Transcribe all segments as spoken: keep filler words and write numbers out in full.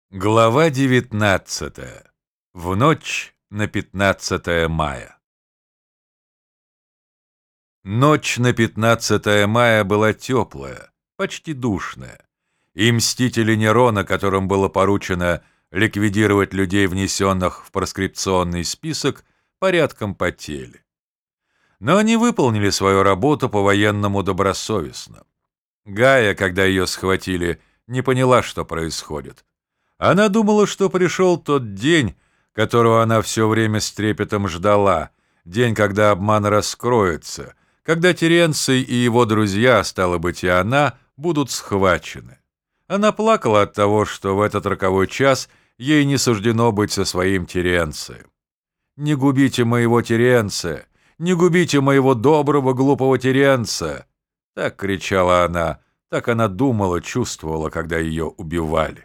Глава девятнадцатая. В ночь на пятнадцатое мая. Ночь на пятнадцатое мая была теплая, почти душная, и мстители Нерона, которым было поручено ликвидировать людей, внесенных в проскрипционный список, порядком потели. Но они выполнили свою работу по-военному добросовестно. Гая, когда ее схватили, не поняла, что происходит. Она думала, что пришел тот день, которого она все время с трепетом ждала, день, когда обман раскроется, когда Теренций и его друзья, стало быть, и она, будут схвачены. Она плакала от того, что в этот роковой час ей не суждено быть со своим Теренцием. «Не губите моего Теренция! Не губите моего доброго, глупого Теренция!» Так кричала она, так она думала, чувствовала, когда ее убивали.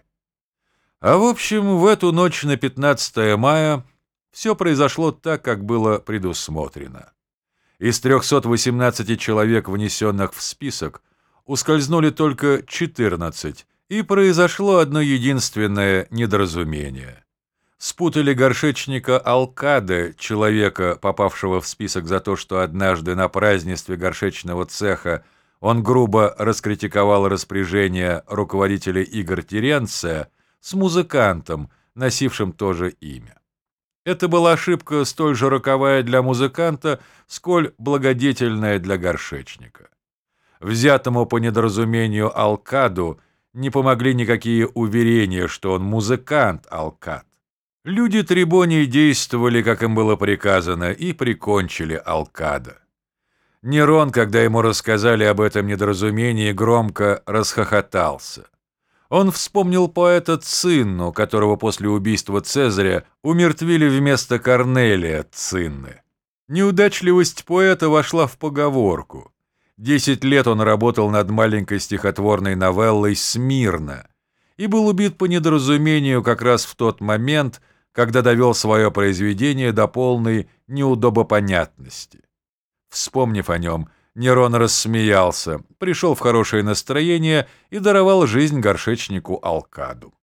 А в общем, в эту ночь на пятнадцатое мая все произошло так, как было предусмотрено. Из трёхсот восемнадцати человек, внесенных в список, ускользнули только четырнадцать, и произошло одно единственное недоразумение. Спутали горшечника Алкады, человека, попавшего в список за то, что однажды на празднестве горшечного цеха он грубо раскритиковал распоряжение руководителя игр Теренция, с музыкантом, носившим то же имя. Это была ошибка столь же роковая для музыканта, сколь благодетельная для горшечника. Взятому по недоразумению Алкаду не помогли никакие уверения, что он музыкант Алкад. Люди Трибонии действовали, как им было приказано, и прикончили Алкада. Нерон, когда ему рассказали об этом недоразумении, громко расхохотался. Он вспомнил поэта Цинну, которого после убийства Цезаря умертвили вместо Корнелия Цинны. Неудачливость поэта вошла в поговорку. Десять лет он работал над маленькой стихотворной новеллой «Смирно» и был убит по недоразумению как раз в тот момент, когда довел свое произведение до полной неудобопонятности. Вспомнив о нем, Нерон рассмеялся, пришел в хорошее настроение и даровал жизнь горшечнику Алкаду.